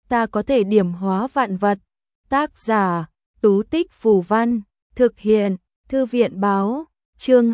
ta có thể điểm hóa vạn vật. Tác giả, Tú Tích Phù Văn, thực hiện, Thư viện Báo, chương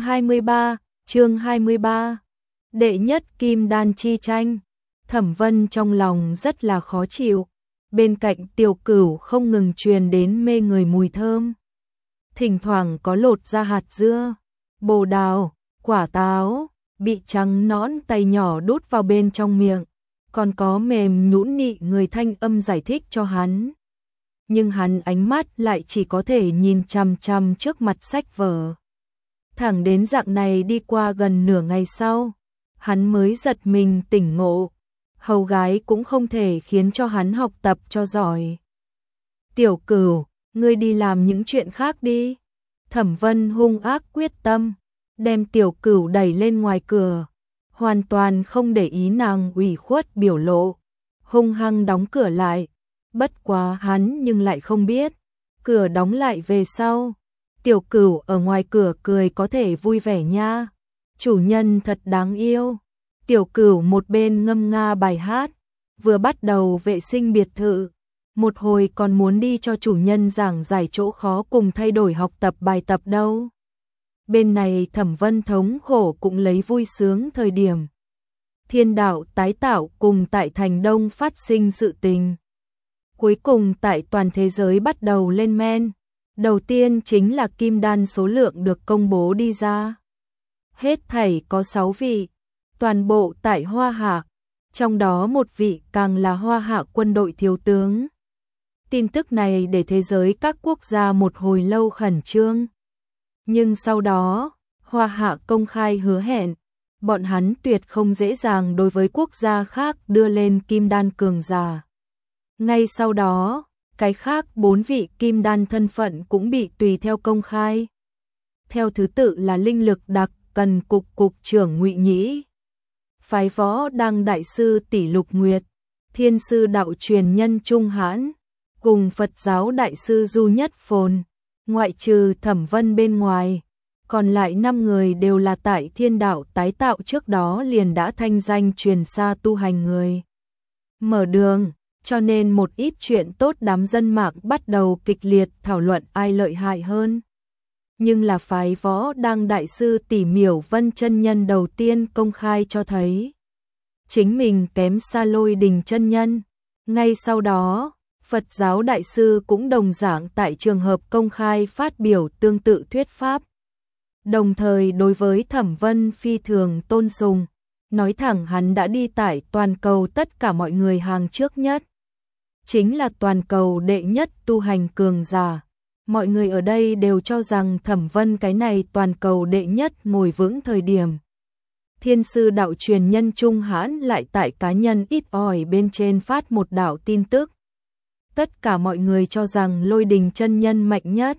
23. Đệ nhất kim đan chi tranh. Thẩm Vân trong lòng rất là khó chịu, bên cạnh Tiểu Cửu không ngừng truyền đến mê người mùi thơm. Thỉnh thoảng có lột ra hạt dưa, bồ đào, quả táo, bị trắng nõn tay nhỏ đút vào bên trong miệng, còn có mềm nhũn nị người thanh âm giải thích cho hắn. Nhưng hắn ánh mắt lại chỉ có thể nhìn chằm chằm trước mặt sách vở. Thẳng đến dạng này đi qua gần nửa ngày sau, hắn mới giật mình tỉnh ngộ. Hầu gái cũng không thể khiến cho hắn học tập cho giỏi. Tiểu Cửu, ngươi đi làm những chuyện khác đi. Thẩm Vân hung ác quyết tâm, đem Tiểu Cửu đẩy lên ngoài cửa, hoàn toàn không để ý nàng ủy khuất biểu lộ, hung hăng đóng cửa lại. Bất quá hắn nhưng lại không biết, cửa đóng lại về sau, Tiểu Cửu ở ngoài cửa cười có thể vui vẻ nha. Chủ nhân thật đáng yêu. Tiểu Cửu một bên ngâm nga bài hát, vừa bắt đầu vệ sinh biệt thự, một hồi còn muốn đi cho chủ nhân giảng giải chỗ khó cùng thay đổi học tập bài tập đâu. Bên này Thẩm Vân thống khổ cũng lấy vui sướng thời điểm. Thiên đạo tái tạo cùng tại Thành Đông phát sinh sự tình. Cuối cùng tại toàn thế giới bắt đầu lên men. Đầu tiên chính là kim đan số lượng được công bố đi ra. Hết thảy có 6 vị, toàn bộ tại Hoa Hạ, trong đó một vị càng là Hoa Hạ quân đội thiếu tướng. Tin tức này để thế giới các quốc gia một hồi lâu khẩn trương. Nhưng sau đó, Hoa Hạ công khai hứa hẹn, bọn hắn tuyệt không dễ dàng đối với quốc gia khác đưa lên kim đan cường giả. Ngay sau đó, cái khác 4 vị kim đan thân phận cũng bị tùy theo công khai. Theo thứ tự là linh lực đặc cần cục trưởng Ngụy Nhĩ, phái võ đăng đại sư Tỷ Lục Nguyệt, thiên sư đạo truyền nhân Trung Hãn, cùng Phật giáo đại sư Du Nhất Phồn. Ngoại trừ Thẩm Vân bên ngoài, còn lại 5 người đều là tại thiên đạo tái tạo trước đó liền đã thanh danh truyền xa tu hành người. Mở đường, cho nên một ít chuyện tốt đám dân mạng bắt đầu kịch liệt thảo luận ai lợi hại hơn. Nhưng là phái võ đăng đại sư Tỷ Miểu Vân chân nhân đầu tiên công khai cho thấy chính mình kém xa Lôi Đình chân nhân. Ngay sau đó, Phật giáo đại sư cũng đồng dạng tại trường hợp công khai phát biểu tương tự thuyết pháp. Đồng thời đối với Thẩm Vân phi thường tôn sùng, nói thẳng hắn đã đi tại toàn cầu tất cả mọi người hàng trước nhất. Chính là toàn cầu đệ nhất tu hành cường giả. Mọi người ở đây đều cho rằng Thẩm Vân cái này toàn cầu đệ nhất ngồi vững thời điểm. Thiên sư đạo truyền nhân Trung Hãn lại tại cá nhân ít ỏi bên trên phát một đạo tin tức. Tất cả mọi người cho rằng Lôi Đình chân nhân mạnh nhất.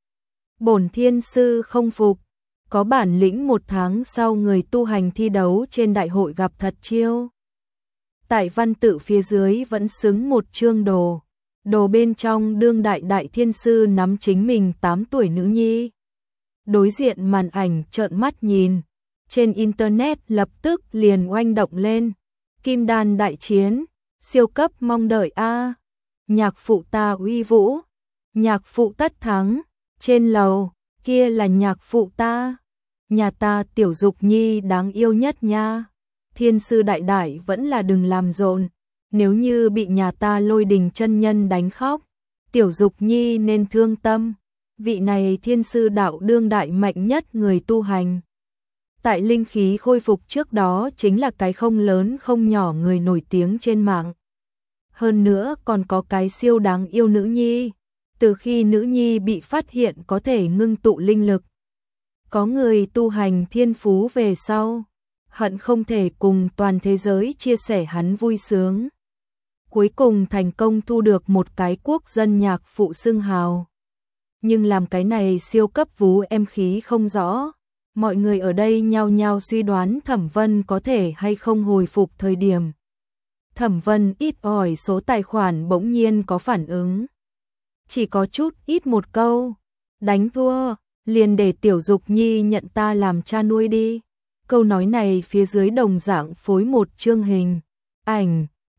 Bổn thiên sư không phục, có bản lĩnh 1 tháng sau người tu hành thi đấu trên đại hội gặp thật chiêu. Tại văn tự phía dưới vẫn xứng một chương đồ. Đồ bên trong đương đại thiên sư nắm chính mình 8 tuổi nữ nhi. Đối diện màn ảnh trợn mắt nhìn. Trên internet lập tức liền oanh động lên. Kim đan đại chiến, siêu cấp mong đợi a. Nhạc phụ ta uy vũ, nhạc phụ tất thắng, trên lầu, kia là nhạc phụ ta. Nhà ta Tiểu Dục Nhi đáng yêu nhất nha. Thiên sư đại vẫn là đừng làm rộn. Nếu như bị nhà ta Lôi Đình chân nhân đánh khóc, Tiểu Dục Nhi nên thương tâm. Vị này thiên sư đạo đương đại mạnh nhất người tu hành. Tại linh khí khôi phục trước đó chính là cái không lớn không nhỏ người nổi tiếng trên mạng. Hơn nữa còn có cái siêu đáng yêu nữ nhi. Từ khi nữ nhi bị phát hiện có thể ngưng tụ linh lực, có người tu hành thiên phú về sau, hận không thể cùng toàn thế giới chia sẻ hắn vui sướng. Cuối cùng thành công thu được một cái quốc dân nhạc phụ xưng hào. Nhưng làm cái này siêu cấp vú em khí không rõ. Mọi người ở đây nhao nhao suy đoán Thẩm Vân có thể hay không hồi phục thời điểm. Thẩm Vân ít ỏi số tài khoản bỗng nhiên có phản ứng. Chỉ có chút ít một câu. Đánh thua, liền để Tiểu Dục Nhi nhận ta làm cha nuôi đi. Câu nói này phía dưới đồng dạng phối một chương hình, ảnh.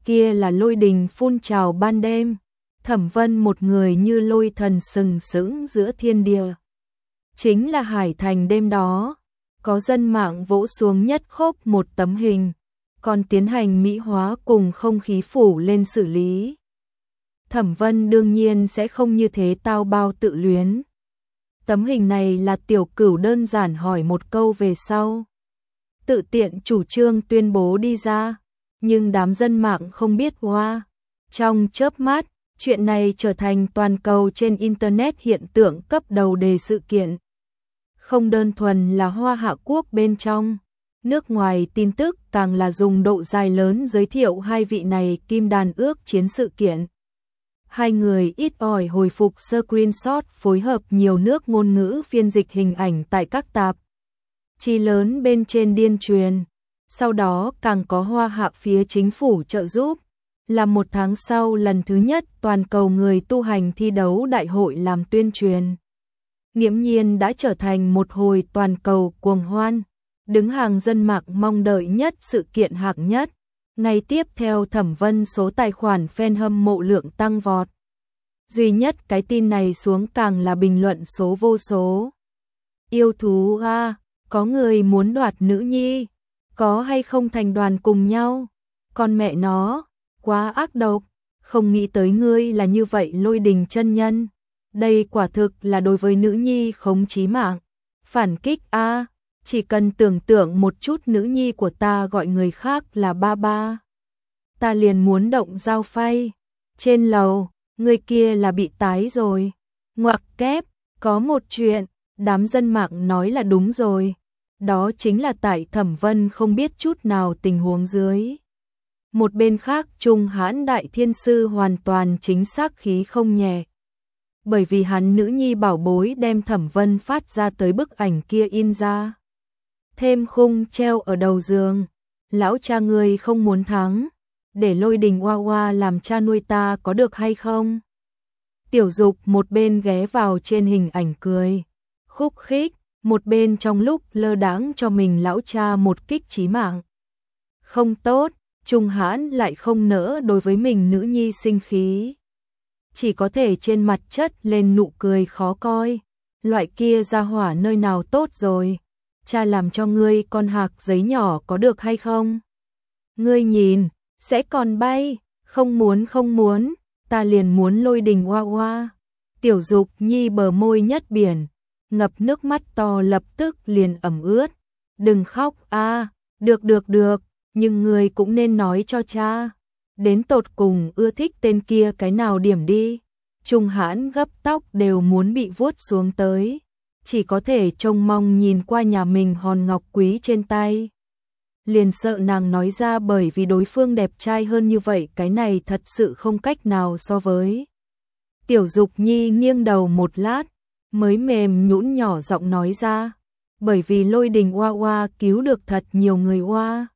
kia là lôi đình phun trào ban đêm, Thẩm Vân một người như lôi thần sừng sững giữa thiên địa. Chính là Hải Thành đêm đó, có dân mạng vỗ xuống nhất khốp một tấm hình, còn tiến hành mỹ hóa cùng không khí phủ lên xử lý. Thẩm Vân đương nhiên sẽ không như thế tao bao tự luyến. Tấm hình này là Tiểu Cửu đơn giản hỏi một câu về sau, tự tiện chủ trương tuyên bố đi ra, nhưng đám dân mạng không biết hoa. Trong chớp mắt, chuyện này trở thành toàn cầu trên Internet hiện tượng cấp đầu đề sự kiện. Không đơn thuần là Hoa Hạ Quốc bên trong, nước ngoài tin tức càng là dùng độ dài lớn giới thiệu hai vị này kim đàn ước chiến sự kiện. Hai người ít ỏi hồi phục screenshot phối hợp nhiều nước ngôn ngữ phiên dịch hình ảnh tại các tạp chí lớn bên trên điên truyền. Sau đó càng có Hoa Hạ phía chính phủ trợ giúp, là một tháng sau lần thứ nhất toàn cầu người tu hành thi đấu đại hội làm tuyên truyền. Nghiễm nhiên đã trở thành một hồi toàn cầu cuồng hoan, đứng hàng dân mạng mong đợi nhất sự kiện hạng nhất. Ngày tiếp theo Thẩm Vân số tài khoản fan hâm mộ lượng tăng vọt. Duy nhất cái tin này xuống càng là bình luận số vô số. Yêu thú a, có người muốn đoạt nữ nhi, có hay không thành đoàn cùng nhau? Con mẹ nó, quá ác độc, không nghĩ tới ngươi là như vậy Lôi Đình chân nhân. Đây quả thực là đối với nữ nhi khống chí mạng. Phản kích a, chỉ cần tưởng tượng một chút nữ nhi của ta gọi người khác là ba ba, ta liền muốn động dao phay. Trên lầu, người kia là bị tái rồi. Ngoặc kép, có một chuyện, đám dân mạng nói là đúng rồi. Đó chính là tại Thẩm Vân không biết chút nào tình huống dưới. Một bên khác Trung Hãn Đại Thiên Sư hoàn toàn chính xác khí không nhẹ. Bởi vì hắn nữ nhi bảo bối đem Thẩm Vân phát ra tới bức ảnh kia in ra. Thêm khung treo ở đầu giường. Lão cha ngươi không muốn thắng, để Lôi Đình Hoa Hoa làm cha nuôi ta có được hay không? Tiểu Dục một bên ghé vào trên hình ảnh cười khúc khích, một bên trong lúc lơ đãng cho mình lão cha một kích chí mạng. Không tốt, Trung Hãn lại không nỡ đối với mình nữ nhi sinh khí. Chỉ có thể trên mặt chất lên nụ cười khó coi. Loại kia ra hỏa nơi nào tốt rồi. Cha làm cho ngươi con hạc giấy nhỏ có được hay không? Ngươi nhìn, sẽ còn bay. Không muốn, ta liền muốn Lôi Đình Hoa Hoa. Tiểu Dục nhi bờ môi nhất biển, ngập nước mắt to lập tức liền ẩm ướt. Đừng khóc a, được, nhưng ngươi cũng nên nói cho cha. Đến tột cùng ưa thích tên kia cái nào điểm đi. Trung Hãn gấp tóc đều muốn bị vuốt xuống tới. Chỉ có thể trông mong nhìn qua nhà mình hòn ngọc quý trên tay. Liền sợ nàng nói ra bởi vì đối phương đẹp trai hơn như vậy, cái này thật sự không cách nào so với. Tiểu Dục nhi nghiêng đầu một lát, mới mềm nhũn nhỏ giọng nói ra. Bởi vì Lôi Đình Hoa Hoa cứu được thật nhiều người Hoa.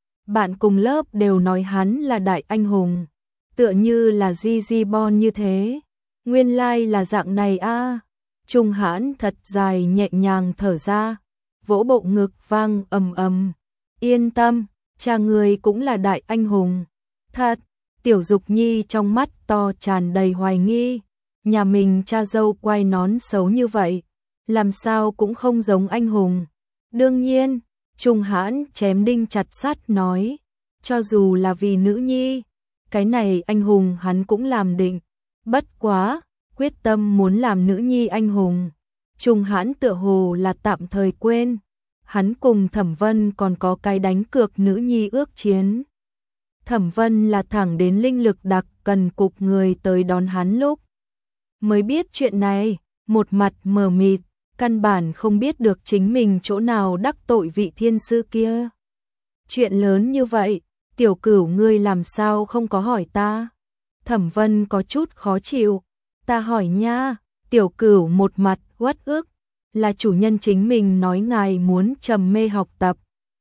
Bạn cùng lớp đều nói hắn là đại anh hùng, tựa như là Gigi Bon như thế. Nguyên lai là dạng này a. Trung Hãn thật dài nhẹ nhàng thở ra, vỗ bộ ngực vang ầm ầm. Yên tâm, cha người cũng là đại anh hùng. Thật, Tiểu Dục nhi trong mắt to tràn đầy hoài nghi. Nhà mình cha dâu quay nón xấu như vậy, làm sao cũng không giống anh hùng. Đương nhiên, Trung Hãn chém đinh chặt sắt nói, cho dù là vì nữ nhi, cái này anh hùng hắn cũng làm định. Bất quá, quyết tâm muốn làm nữ nhi anh hùng. Trung Hãn tựa hồ là tạm thời quên, hắn cùng Thẩm Vân còn có cái đánh cược nữ nhi ước chiến. Thẩm Vân là thẳng đến linh lực đặc cần cục người tới đón hắn lúc mới biết chuyện này, một mặt mờ mịt, căn bản không biết được chính mình chỗ nào đắc tội vị thiên sư kia. Chuyện lớn như vậy, Tiểu Cửu ngươi làm sao không có hỏi ta? Thẩm Vân có chút khó chịu. Ta hỏi nha. Tiểu Cửu một mặt uất ức, là chủ nhân chính mình nói ngài muốn trầm mê học tập,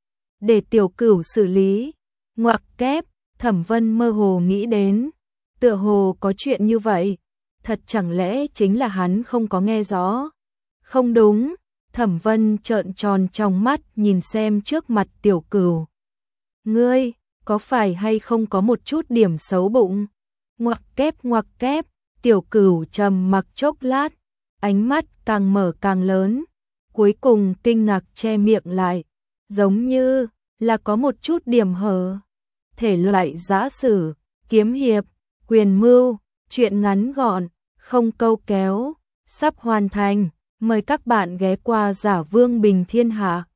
để Tiểu Cửu xử lý. Ngoặc kép, Thẩm Vân mơ hồ nghĩ đến, tựa hồ có chuyện như vậy. Thật chẳng lẽ chính là hắn không có nghe rõ? Không đúng. Thẩm Vân trợn tròn trong mắt nhìn xem trước mặt Tiểu Cửu. Ngươi, có phải hay không có một chút điểm xấu bụng? Ngoặc kép, Tiểu Cửu trầm mặc chốc lát, ánh mắt càng mở càng lớn, cuối cùng kinh ngạc che miệng lại, giống như là có một chút điểm hở. Thể loại giã sử, kiếm hiệp, quyền mưu, truyện ngắn gọn, không câu kéo, sắp hoàn thành, mời các bạn ghé qua Giả Vương Bình Thiên Hạ.